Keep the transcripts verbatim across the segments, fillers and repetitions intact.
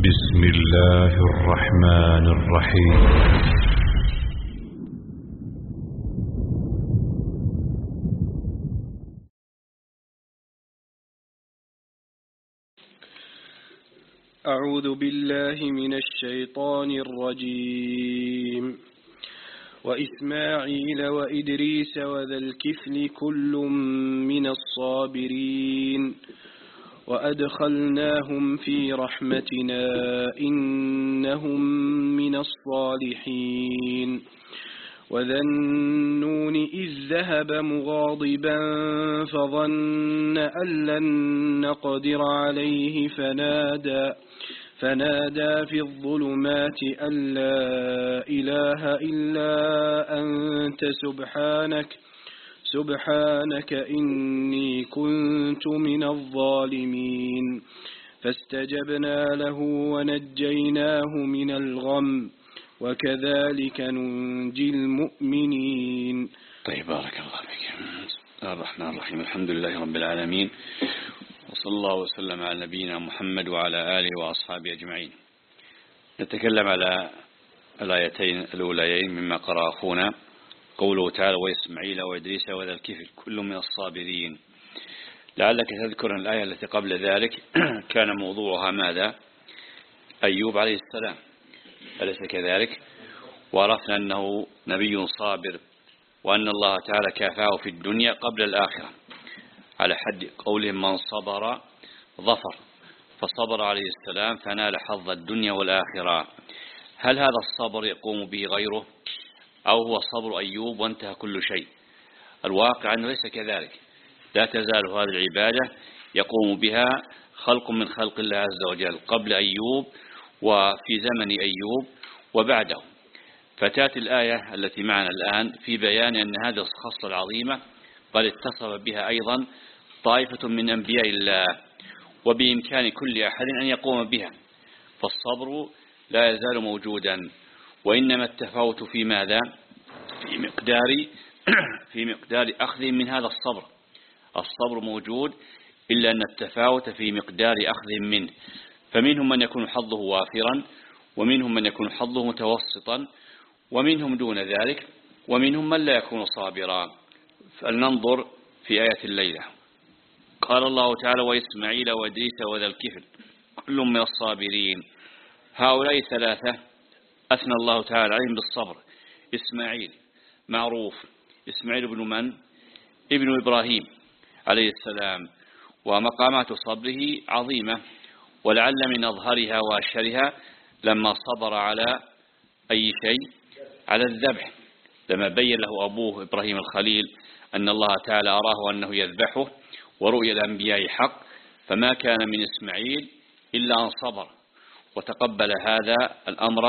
بسم الله الرحمن الرحيم. أعوذ بالله من الشيطان الرجيم. وإسماعيل وإدريس وذا الكفل كل من الصابرين وأدخلناهم في رحمتنا إنهم من الصالحين. وذا النون إذ ذهب مغاضبا فظن أن لن نقدر عليه فنادى فنادى في الظلمات أن لا إله إلا أنت سبحانك سبحانك إني كنت من الظالمين. فاستجبنا له ونجيناه من الغم وكذلك ننجي المؤمنين. طيب، بارك الله فيك. بسم الله الرحمن الرحيم. الحمد لله رب العالمين، وصلى الله وسلم على نبينا محمد وعلى آله وأصحابه أجمعين. نتكلم على الآيتين الأوليين مما قرأ أخونا، قوله تعالى وإسماعيل وإدريس وذا الكفل كل من الصابرين. لعلك تذكر الآية التي قبل ذلك كان موضوعها ماذا؟ أيوب عليه السلام، أليس كذلك؟ وعرفنا أنه نبي صابر، وأن الله تعالى كافاه في الدنيا قبل الآخرة، على حد قولهم من صبر ظفر، فصبر عليه السلام فنال حظ الدنيا والآخرة. هل هذا الصبر يقوم به غيره، أو هو صبر أيوب وانتهى كل شيء؟ الواقع أنه ليس كذلك. لا تزال هذه العبادة يقوم بها خلق من خلق الله عز وجل قبل أيوب وفي زمن أيوب وبعده. فتأتي الآية التي معنا الآن في بيان أن هذه الخصلة العظيمة قد اتصف بها أيضا طائفة من أنبياء الله، وبإمكان كل أحد أن يقوم بها. فالصبر لا يزال موجودا، وإنما التفاوت في ماذا؟ في مقدار في مقدار أخذ من هذا الصبر. الصبر موجود، إلا أن التفاوت في مقدار أخذ منه. فمنهم من يكون حظه وافرا، ومنهم من يكون حظه متوسطا، ومنهم دون ذلك، ومنهم من لا يكون صابرا. فلننظر في آية الليلة. قال الله تعالى وإسماعيل وإدريس وذا الكفل كل من الصابرين. هؤلاء ثلاثة أثنى الله تعالى عليهم بالصبر. إسماعيل معروف، إسماعيل ابن من؟ ابن إبراهيم عليه السلام، ومقامات صبره عظيمة، ولعل من أظهرها وأشهرها لما صبر على أي شيء؟ على الذبح، لما بين له أبوه إبراهيم الخليل أن الله تعالى أراه أنه يذبحه ورؤيا الأنبياء حق، فما كان من إسماعيل إلا أن صبر وتقبل هذا الأمر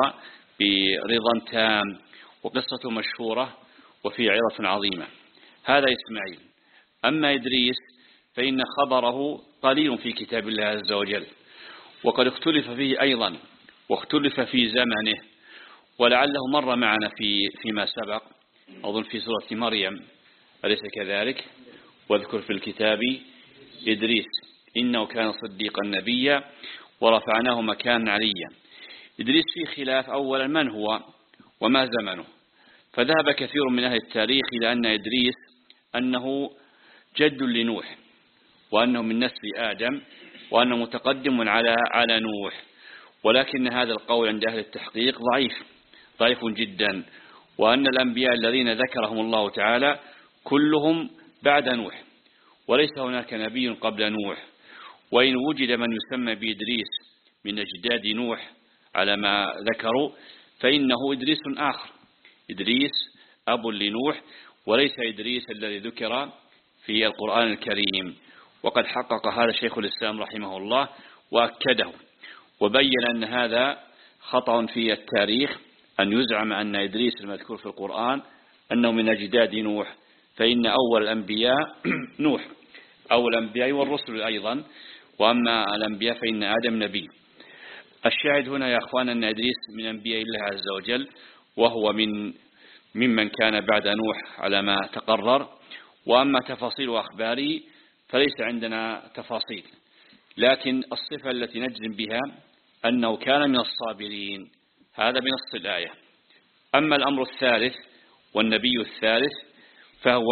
برضا تام. وقصة مشهورة وفي عظة عظيمة. هذا إسماعيل. أما إدريس فإن خبره قليل في كتاب الله عز وجل، وقد اختلف فيه أيضا، واختلف في زمنه، ولعله مر معنا في فيما سبق، أظن في سورة مريم، أليس كذلك؟ واذكر في الكتاب إدريس إنه كان صديقا نبيا ورفعناه مكانا عليا. إدريس في خلاف أولا من هو وما زمنه. فذهب كثير من أهل التاريخ إلى أن إدريس أنه جد لنوح، وأنه من نسل آدم، وأنه متقدم على على نوح. ولكن هذا القول عند أهل التحقيق ضعيف ضعيف جدا، وأن الأنبياء الذين ذكرهم الله تعالى كلهم بعد نوح، وليس هناك نبي قبل نوح. وإن وجد من يسمى بإدريس من أجداد نوح على ما ذكروا، فإنه إدريس آخر، إدريس أب لنوح، وليس إدريس الذي ذكر في القرآن الكريم. وقد حقق هذا شيخ الإسلام رحمه الله وأكده، وبين أن هذا خطأ في التاريخ، أن يزعم أن إدريس المذكور في القرآن أنه من أجداد نوح، فإن أول الأنبياء نوح، أول الأنبياء والرسل أيضا، وأما الأنبياء فإن آدم نبي. الشاهد هنا يا أخوان أن إدريس من أنبياء الله عز وجل، وهو من ممن كان بعد نوح على ما تقرر. وأما تفاصيل وأخباره فليس عندنا تفاصيل، لكن الصفة التي نجزم بها أنه كان من الصابرين، هذا بنص الآية. أما الأمر الثالث والنبي الثالث فهو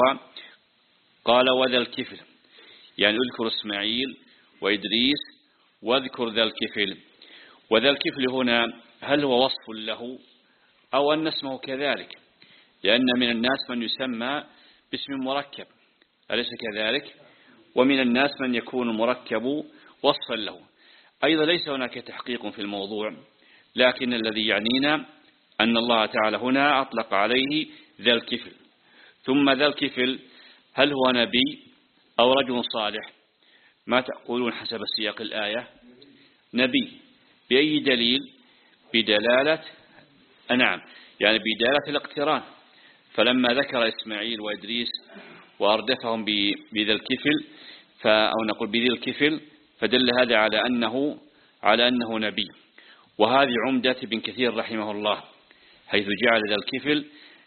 قال وذا الكفل، يعني اذكر إسماعيل وإدريس واذكر ذا الكفل. وذا الكفل هنا هل هو وصف له أو أن اسمه كذلك؟ لأن من الناس من يسمى باسم مركب، أليس كذلك؟ ومن الناس من يكون مركب وصفا له. أيضا ليس هناك تحقيق في الموضوع، لكن الذي يعنينا أن الله تعالى هنا أطلق عليه ذا الكفل. ثم ذا الكفل هل هو نبي أو رجل صالح؟ ما تقولون حسب سياق الآية؟ نبي. بأي دليل؟ بدلالة نعم، يعني بدلالة الاقتران. فلما ذكر إسماعيل وإدريس وأردفهم بذا الكفل، أو نقول بذي الكفل، فدل هذا على أنه على أنه نبي. وهذه عمدة ابن كثير رحمه الله، حيث جعل ذا الكفل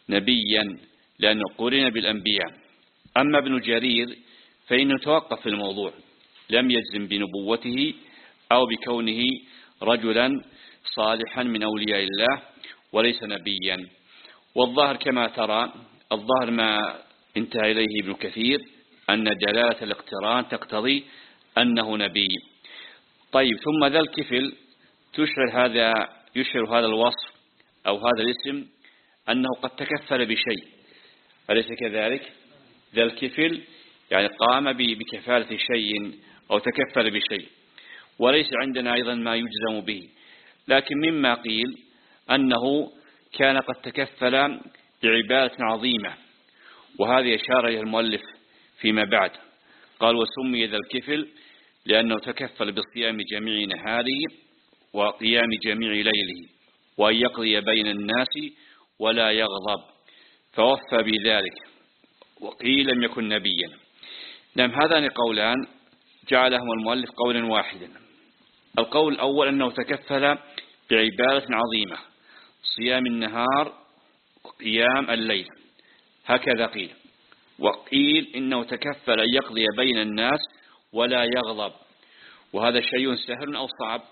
نبيا لأنه قرن بالأنبياء. أما ابن جرير فإنه توقف في الموضوع، لم يجزم بنبوته أو بكونه رجلا صالحا من أولياء الله وليس نبيا. والظاهر كما ترى، الظاهر ما انتهى إليه ابن كثير أن دلالة الاقتران تقتضي أنه نبي. طيب، ثم ذا الكفل تشعر هذا يشعر هذا الوصف أو هذا الاسم أنه قد تكفل بشيء، أليس كذلك؟ ذا الكفل يعني قام بكفالة شيء أو تكفل بشيء، وليس عندنا أيضا ما يجزم به. لكن مما قيل أنه كان قد تكفل بعبادة عظيمة، وهذه أشار إليه المؤلف فيما بعد، قال وسمي ذا الكفل لأنه تكفل بصيام جميع نهاره وقيام جميع ليله، وأن يقضي بين الناس ولا يغضب، فوفى بذلك. وقيل لم يكن نبيا. نعم، هذان قولان جعلهما المؤلف قولا واحدا. القول الأول أنه تكفل بعبادة عظيمة، صيام النهار وقيام الليل، هكذا قيل. وقيل إنه تكفل أن يقضي بين الناس ولا يغضب، وهذا شيء سهل أو صعب؟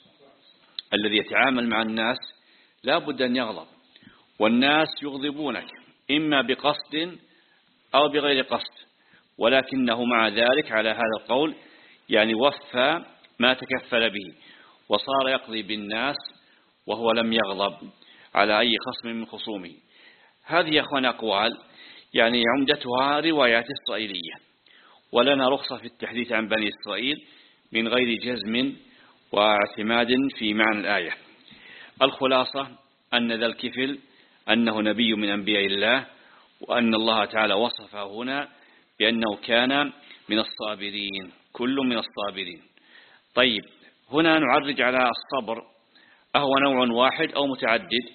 الذي يتعامل مع الناس لا بد أن يغضب، والناس يغضبونك إما بقصد أو بغير قصد، ولكنه مع ذلك على هذا القول يعني وفى ما تكفل به، وصار يقضي بالناس وهو لم يغضب على أي خصم من خصومه. هذه يا أخوان أقوال يعني عمدتها روايات إسرائيلية، ولنا رخصة في التحديث عن بني إسرائيل من غير جزم واعتماد في معنى الآية. الخلاصة أن ذا الكفل أنه نبي من أنبياء الله، وأن الله تعالى وصفه هنا بأنه كان من الصابرين، كل من الصابرين. طيب، هنا نعرج على الصبر، أهو نوع واحد أو متعدد؟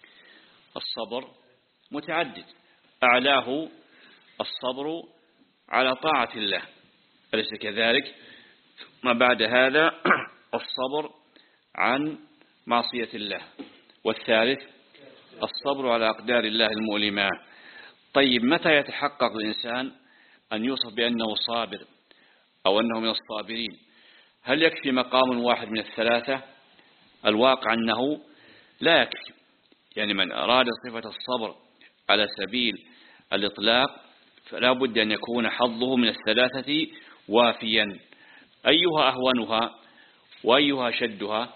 الصبر متعدد، أعلاه الصبر على طاعة الله، أليس كذلك؟ ما بعد هذا الصبر عن معصية الله، والثالث الصبر على أقدار الله المؤلمة. طيب، متى يتحقق الإنسان أن يوصف بأنه صابر أو أنه من الصابرين؟ هل يكفي مقام واحد من الثلاثة؟ الواقع أنه لا يكفي. يعني من أراد صفة الصبر على سبيل الإطلاق فلا بد أن يكون حظه من الثلاثة وافيا. أيها أهونها وأيها شدها؟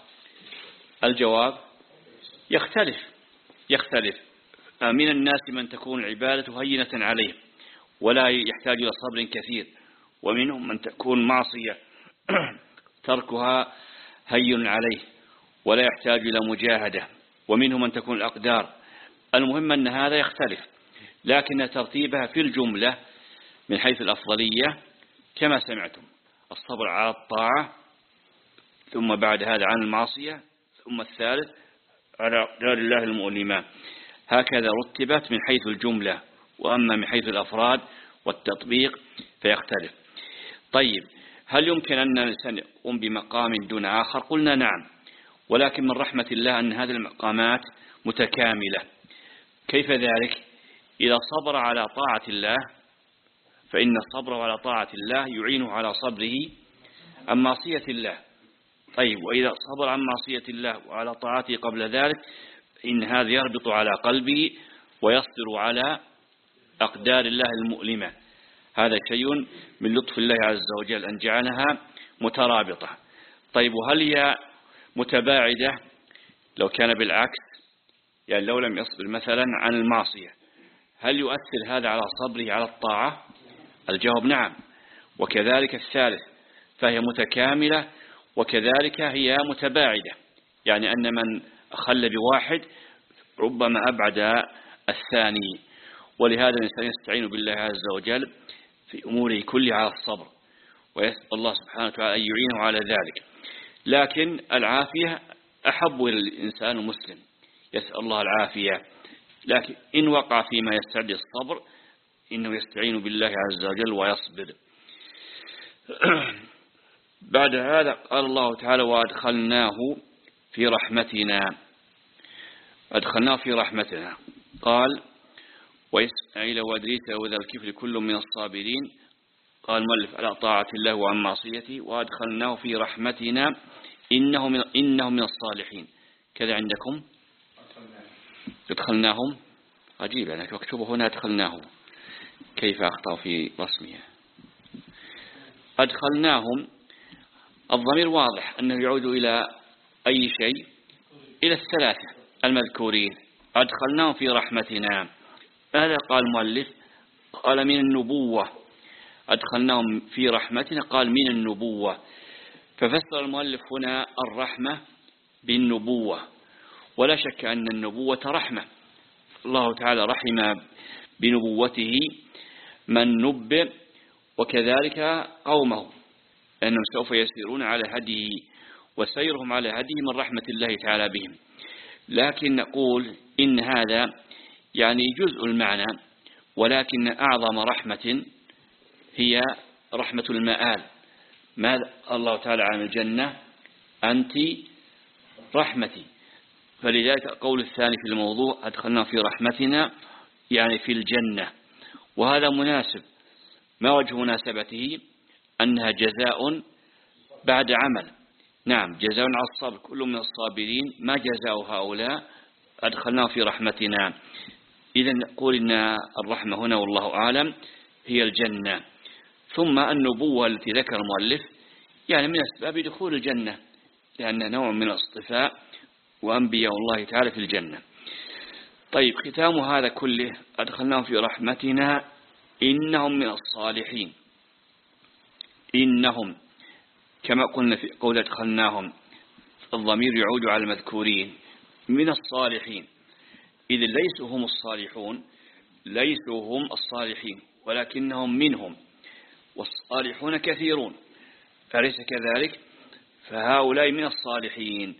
الجواب يختلف يختلف من الناس من تكون العبادة هينة عليه ولا يحتاج إلى صبر كثير، ومنهم من تكون معصية تركها هين عليه ولا يحتاج إلى مجاهدة، ومنهم من تكون الأقدار. المهم أن هذا يختلف، لكن ترتيبها في الجملة من حيث الأفضلية كما سمعتم: الصبر على الطاعة، ثم بعد هذا عن المعصية، ثم الثالث على أقدار الله المؤلمة. هكذا رتبت من حيث الجملة، وأما من حيث الأفراد والتطبيق فيختلف. طيب، هل يمكن أن الإنسان يقوم بمقام دون آخر؟ قلنا نعم، ولكن من رحمة الله أن هذه المقامات متكاملة. كيف ذلك؟ إذا صبر على طاعة الله فإن الصبر على طاعة الله يعينه على صبره عن معصية الله، طيب وإذا صبر عن معصية الله وعلى طاعته قبل ذلك إن هذا يربط على قلبه ويصبر على أقدار الله المؤلمة. هذا شيء من لطف الله عز وجل أن جعلها مترابطة. طيب وهل هي متباعدة لو كان بالعكس، يعني لو لم يصبر مثلا عن المعصية هل يؤثر هذا على صبره على الطاعة؟ الجواب نعم. وكذلك الثالث فهي متكاملة وكذلك هي متباعدة، يعني أن من أخل بواحد ربما أبعد الثاني. ولهذا الإنسان يستعين بالله عز وجل في أموره كلها على الصبر ويسأل الله سبحانه وتعالى أن يعينه على ذلك. لكن العافية أحب إلى الإنسان المسلم، يسأل الله العافية، لكن إن وقع فيما يستعد الصبر إنه يستعين بالله عز وجل ويصبر. بعد هذا قال الله تعالى وأدخلناه في رحمتنا. أدخلناه في رحمتنا قال وإسماعيل وإدريس وذا الكفل كل من الصابرين. قال مؤلف على طاعة الله وعن معصيته وأدخلناه في رحمتنا إنه من, إنه من الصالحين. كذا عندكم أدخلناهم عجيب، يعني مكتوب هنا أدخلناه، كيف أخطأ في رسمها؟ أدخلناهم الضمير واضح أنه يعود إلى أي شيء، إلى الثلاثة المذكورين. أدخلناهم في رحمتنا، هذا قال المؤلف قال من النبوة. أدخلناهم في رحمتنا قال من النبوة، ففسر المؤلف هنا الرحمة بالنبوة، ولا شك أن النبوة رحمة. الله تعالى رحم بنبوته من نبئ وكذلك قومه، لأنهم سوف يسيرون على هديه، وسيرهم على هديه من رحمة الله تعالى بهم. لكن نقول إن هذا يعني جزء المعنى، ولكن أعظم رحمة هي رحمة المآل. ماذا الله تعالى عن الجنة أنت رحمتي، فلذلك قول الثاني في الموضوع أدخلنا في رحمتنا يعني في الجنة، وهذا مناسب. ما وجه مناسبته؟ أنها جزاء بعد عمل. نعم جزاء على الصبر، كل من الصابرين. ما جزاء هؤلاء؟ أدخلنا في رحمتنا. إذن نقول إن الرحمة هنا والله أعلم هي الجنة. ثم النبوة التي ذكر المؤلف يعني من أسباب دخول الجنة، لأن نوع من الاصطفاء وأنبياء الله تعالى في الجنة. طيب ختام هذا كله أدخلناهم في رحمتنا إنهم من الصالحين. إنهم كما قلنا في قول أدخلناهم الضمير يعود على المذكورين من الصالحين، إذ ليسوا هم الصالحون، ليسوا هم الصالحين ولكنهم منهم، والصالحون كثيرون، فليس كذلك؟ فهؤلاء من الصالحين.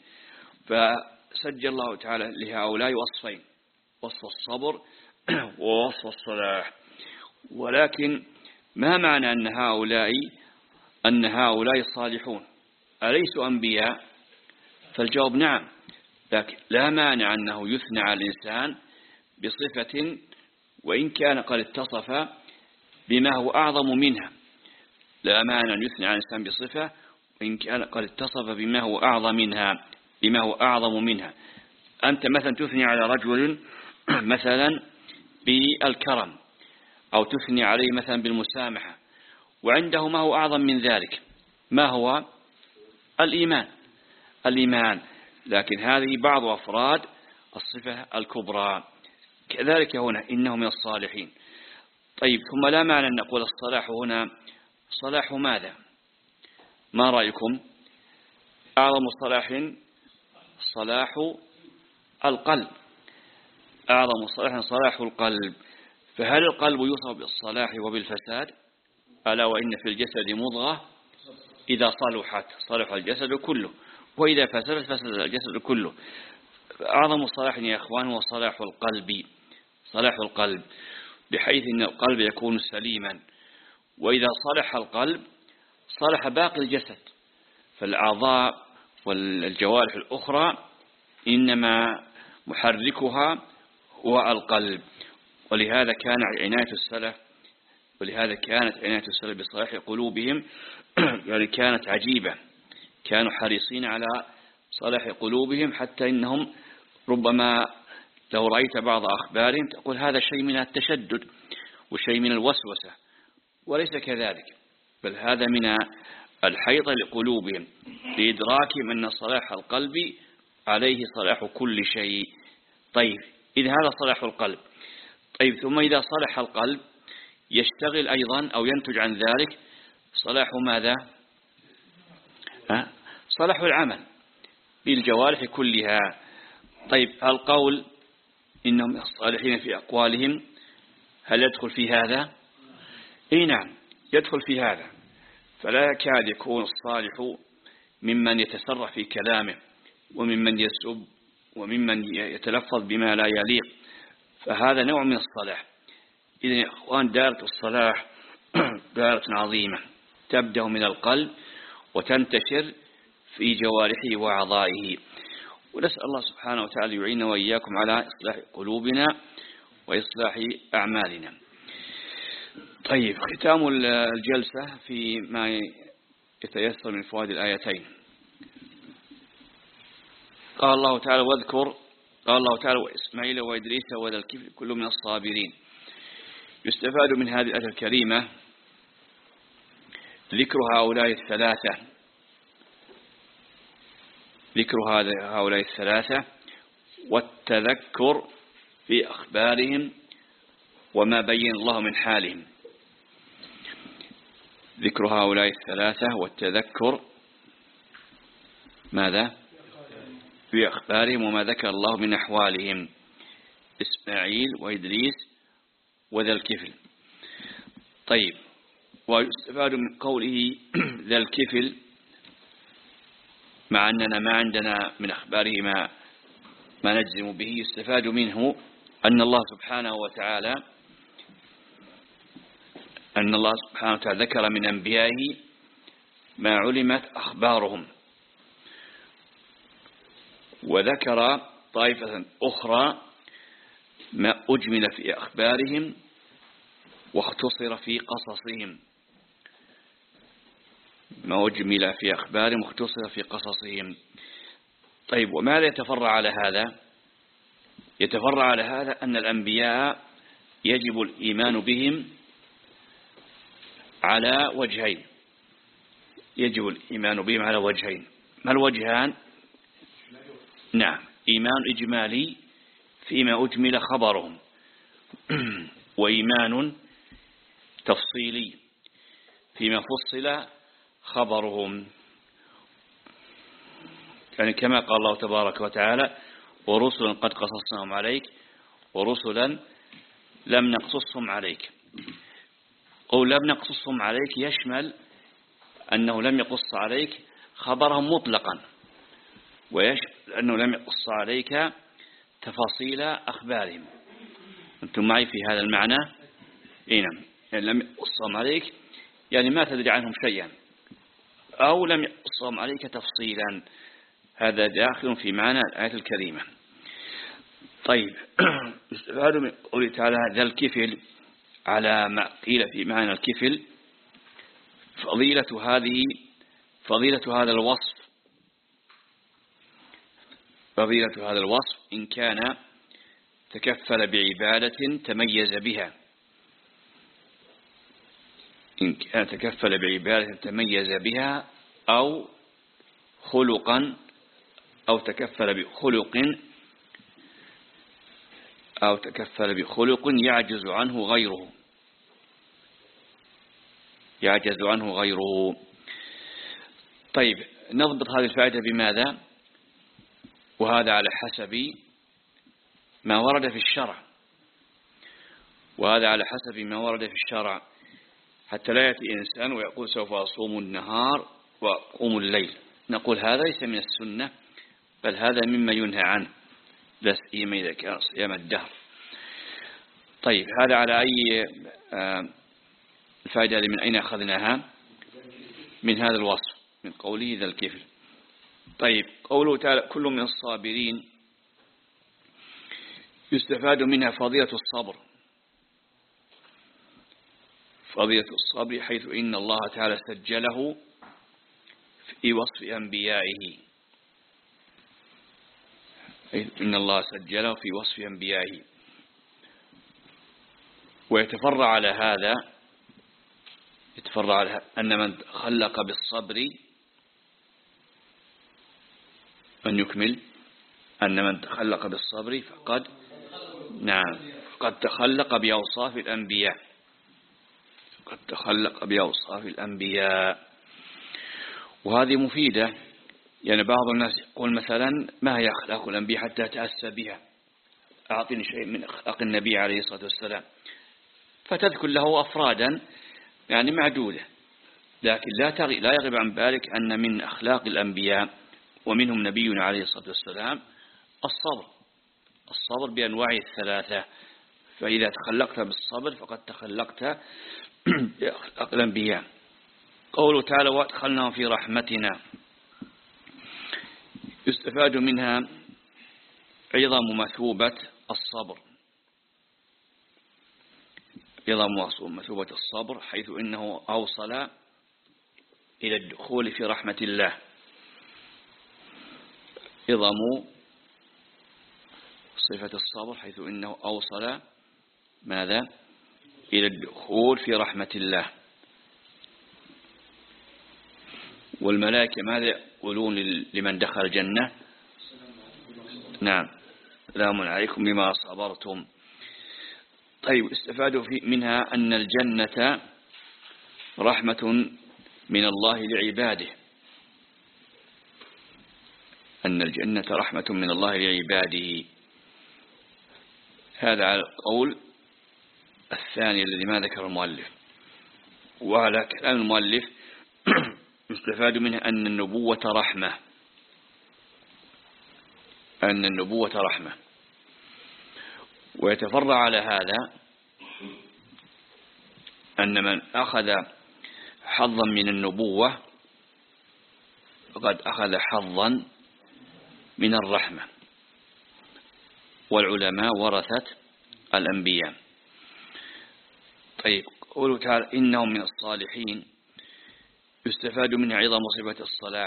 فسجل الله تعالى لهؤلاء وصفين، وصف الصبر ووصف الصلاح. ولكن ما معنى أن هؤلاء أن هؤلاء صالحون أليسوا أنبياء؟ فالجواب نعم، لكن لا مانع أنه يثنى على الإنسان بصفة وإن كان قد اتصف بما هو أعظم منها. لا مانع أن يثنى على الإنسان بصفة وإن كان قد اتصف بما هو أعظم منها بما هو أعظم منها. أنت مثلا تثني على رجل مثلا بالكرم، أو تثني عليه مثلا بالمسامحة، وعنده ما هو أعظم من ذلك، ما هو الإيمان الإيمان لكن هذه بعض أفراد الصفة الكبرى. كذلك هنا إنه من الصالحين. طيب ثم لا معنى أن نقول الصلاح هنا صلاح ماذا؟ ما رأيكم؟ أعظم صلاح صلاح القلب، أعظم صلاح صلاح القلب. فهل القلب يوصف بالصلاح وبالفساد؟ ألا وإن في الجسد مضغة إذا صلحت صلح الجسد كله، وإذا فسدت فسد الجسد كله. أعظم صلاح يا أخوان هو صلاح القلب، صلاح القلب، بحيث أن القلب يكون سليما، وإذا صلح القلب صلح باقي الجسد، فالأعضاء والجوارح الأخرى إنما محركها هو القلب. ولهذا كان عناية السلف ولهذا كانت عناية السلف بصلاح قلوبهم يعني كانت عجيبة، كانوا حريصين على صلاح قلوبهم، حتى إنهم ربما لو رأيت بعض أخبارهم تقول هذا شيء من التشدد وشيء من الوسوسة، وليس كذلك، بل هذا من الحيطة لقلوبهم لإدراكهم أن صلاح القلب عليه صلاح كل شيء. طيب إذا هذا صلاح القلب، طيب ثم إذا صلح القلب يشتغل أيضا أو ينتج عن ذلك صلاح ماذا؟ أه؟ صلاح العمل بالجوارح كلها. طيب القول إنهم صالحين في أقوالهم هل يدخل في هذا؟ إيه نعم يدخل في هذا، فلا يكاد يكون الصالح ممن يتسرع في كلامه وممن يسب وممن يتلفظ بما لا يليق، فهذا نوع من الصلاح. إذن يا أخوان دائرة الصلاح دائرة عظيمة تبدأ من القلب وتنتشر في جوارحه وأعضائه، ونسأل الله سبحانه وتعالى يعيننا وإياكم على إصلاح قلوبنا وإصلاح أعمالنا. طيب ختام الجلسة فيما يتيسر من فوائد الآيتين. قال الله تعالى واذكر، قال الله تعالى وإسماعيل وإدريس وذا الكفل كل من الصابرين. يستفاد من هذه الآية الكريمة ذكر هؤلاء الثلاثة، ذكر هؤلاء الثلاثة والتذكر في أخبارهم وما بين الله من حالهم. ذكر هؤلاء الثلاثة والتذكر ماذا؟ في أخبارهم وما ذكر الله من أحوالهم، إسماعيل وإدريس وذا الكفل. طيب ويستفاد من قوله ذا الكفل، مع أننا ما عندنا من أخباره ما, ما نجزم به، يستفاد منه أن الله سبحانه وتعالى أن الله سبحانه وتعالى ذكر من أنبيائه ما علمت أخبارهم، وذكر طائفة أخرى ما أجمل في أخبارهم واختصر في قصصهم، ما أجمل في أخبارهم واختصر في قصصهم. طيب وماذا يتفرع على هذا؟ يتفرع على هذا أن الأنبياء يجب الإيمان بهم على وجهين، يجب الإيمان بهم على وجهين. ما الوجهان؟ نعم إيمان إجمالي فيما أجمل خبرهم وإيمان تفصيلي فيما فصل خبرهم، يعني كما قال الله تبارك وتعالى ورسلا قد قصصناهم عليك ورسلا لم نقصصهم عليك. قول لم نقصصهم عليك يشمل أنه لم يقص عليك خبرهم مطلقا، ويشمل أنه لم يقص عليك تفاصيل أخبارهم. أنتم معي في هذا المعنى؟ إيه نعم، يعني لم يقصهم عليك يعني ما تدري عنهم شيئا، أو لم يقصهم عليك تفصيلا، هذا داخل في معنى الآية الكريمة. طيب يستفاد من قوله تعالى ذا الكفل على ما قيل في معنى الكفل فضيلة هذه فضيلة هذا الوصف، فضيلة هذا الوصف إن كان تكفل بعبادة تميز بها، إن كان تكفل بعبادة تميز بها أو خلقا أو تكفل بخلق أو تكفل بخلق يعجز عنه غيره، يعجز عنه غيره. طيب نضبط هذه الفائدة بماذا؟ وهذا على حسب ما ورد في الشرع، وهذا على حسب ما ورد في الشرع، حتى لا يأتي إنسان ويقول سوف أصوم النهار وأقوم الليل، نقول هذا ليس من السنة، بل هذا مما ينهى عنه، لا سيما إذا كان صيام الدهر. طيب هذا على أي الفائدة من أين أخذناها؟ من هذا الوصف، من قوله ذا الكفل. طيب قوله تعالى كل من الصابرين، يستفاد منها فضيلة الصبر، فضيلة الصبر، حيث إن الله تعالى سجله في وصف أنبيائه، إن الله سجله في وصف أنبيائه. ويتفرع على هذا يتفرع على أن من تخلق بالصبر من يكمل أن من تخلق بالصبر فقد نعم قد تخلق بأوصاف الأنبياء قد تخلق بأوصاف الأنبياء. وهذه مفيدة، يعني بعض الناس يقول مثلا ما هي أخلاق الأنبياء حتى أتأسى بها، أعطني شيء من أخلاق النبي عليه الصلاة والسلام، فتذكر له أفرادا يعني معدودة، لكن لا تغي لا يغيب عن بالك أن من أخلاق الأنبياء ومنهم نبينا عليه الصلاة والسلام الصبر الصبر بأنواعه الثلاثة. فإذا تخلقت بالصبر فقد تخلقت بأخلاق الأنبياء. قوله تعالى وادخلناهم في رحمتنا، يستفاد منها عظم مثوبة الصبر عظم مثوبة الصبر حيث إنه أوصل إلى الدخول في رحمة الله. عظم صفة الصبر حيث إنه أوصل ماذا إلى الدخول في رحمة الله. والملائكة ماذا يقولون لمن دخل الجنة؟ نعم سلام عليكم بما صبرتم. طيب استفادوا منها أن الجنة رحمة من الله لعباده أن الجنة رحمة من الله لعباده. هذا على القول الثاني الذي ما ذكر المؤلف. وعلى كلام المؤلف يستفاد منه أن النبوة رحمة أن النبوة رحمة. ويتفرع على هذا أن من أخذ حظا من النبوة فقد أخذ حظا من الرحمة. والعلماء ورثة الأنبياء. طيب قوله تعالى إنهم من الصالحين، يستفاد من عظم صفة الصلاح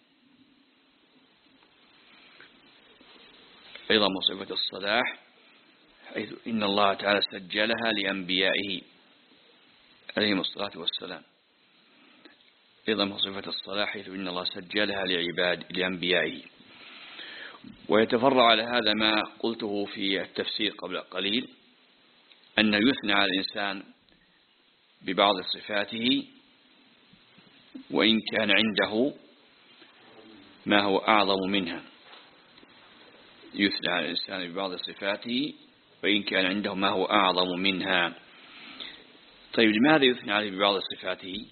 عظم صفة الصلاح حيث إن الله تعالى سجلها لأنبيائه عليهم الصلاة والسلام. عظم صفة الصلاح حيث إن الله سجلها لعباد لأنبيائه. ويتفرع على هذا ما قلته في التفسير قبل قليل أن يثنى على الإنسان ببعض صفاته وإن كان عنده ما هو أعظم منها. يثنى على الإنسان ببعض صفاته وإن كان عنده ما هو أعظم منها. طيب لماذا يثنى عليه ببعض صفاته؟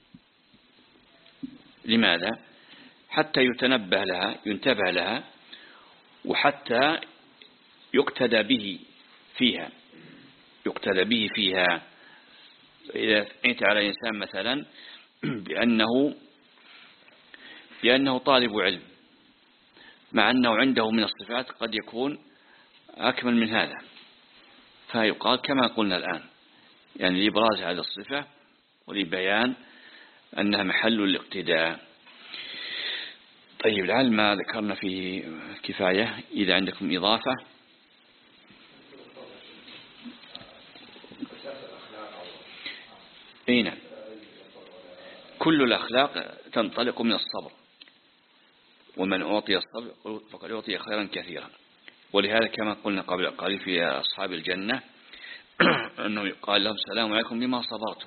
لماذا؟ حتى يتنبه لها ينتبه لها وحتى يقتدى به فيها يقتدى به فيها. إذا أنت على إنسان مثلا بأنه بأنه طالب علم مع أنه عنده من الصفات قد يكون أكمل من هذا، فيقال كما قلنا الآن يعني لإبراز هذه الصفة ولبيان أنها محل الاقتداء. طيب لعل ما ذكرنا فيه كفاية. إذا عندكم إضافة. أين كل الأخلاق تنطلق من الصبر، ومن أعطي الصبر فقد أعطي خيرا كثيرا. ولهذا كما قلنا قبل قليل في أصحاب الجنة أنه يقال لهم سلام عليكم بما صبرتم.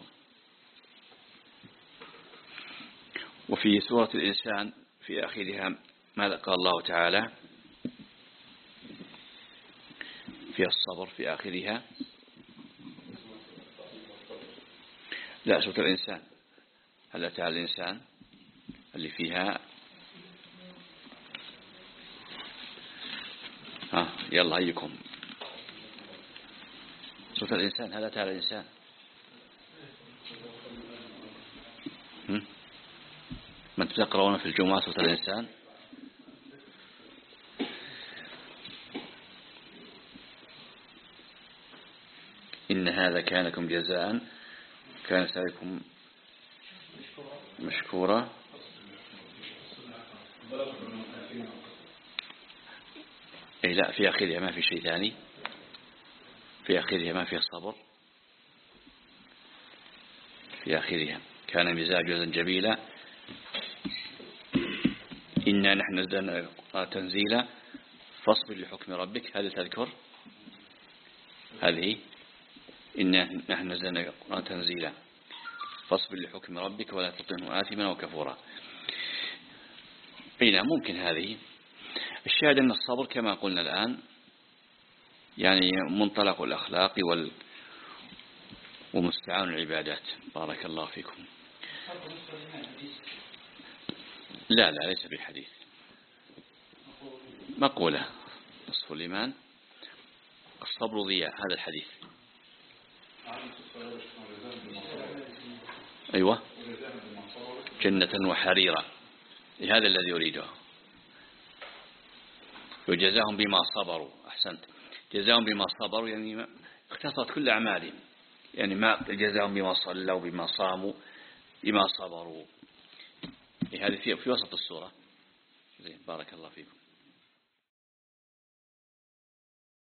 وفي سورة الإنسان في آخرها ماذا قال الله تعالى في الصبر في آخرها؟ لا سورة الإنسان هل أتى على الإنسان اللي فيها ها يلا هيكم سورة الإنسان هل أتى على الإنسان من تقرؤون في الجمعة سورة الإنسان؟ إن هذا كان لكم جزاء كان سعيكم مشكورا أي لا، في آخرها ما في شيء ثاني، في آخرها ما فيها الصبر، في آخرها كان مزاجه زنجبيلا إنا نحن نزلنا تنزيلا فاصبر لحكم ربك. هذا تذكر هذه إنا نحن نزلنا تنزيلا فاصبر لحكم ربك ولا تطعه آثما وكفورا. أي نعم ممكن هذه. الشاهد أن الصبر كما قلنا الآن يعني منطلق الأخلاق وال ومستعان العبادات. بارك الله فيكم. لا لا ليس بالحديث، مقولة نصف الإيمان الصبر ضياء، هذا الحديث. أيوة جنة وحريرة، هذا الذي يريده. وجزاهم بما صبروا، أحسنت، جزاهم بما صبروا يعني اختصرت كل أعمالهم، يعني ما جزاهم بما صلوا بما صاموا بما صبروا. هذه في وسط السورة. زين بارك الله فيكم.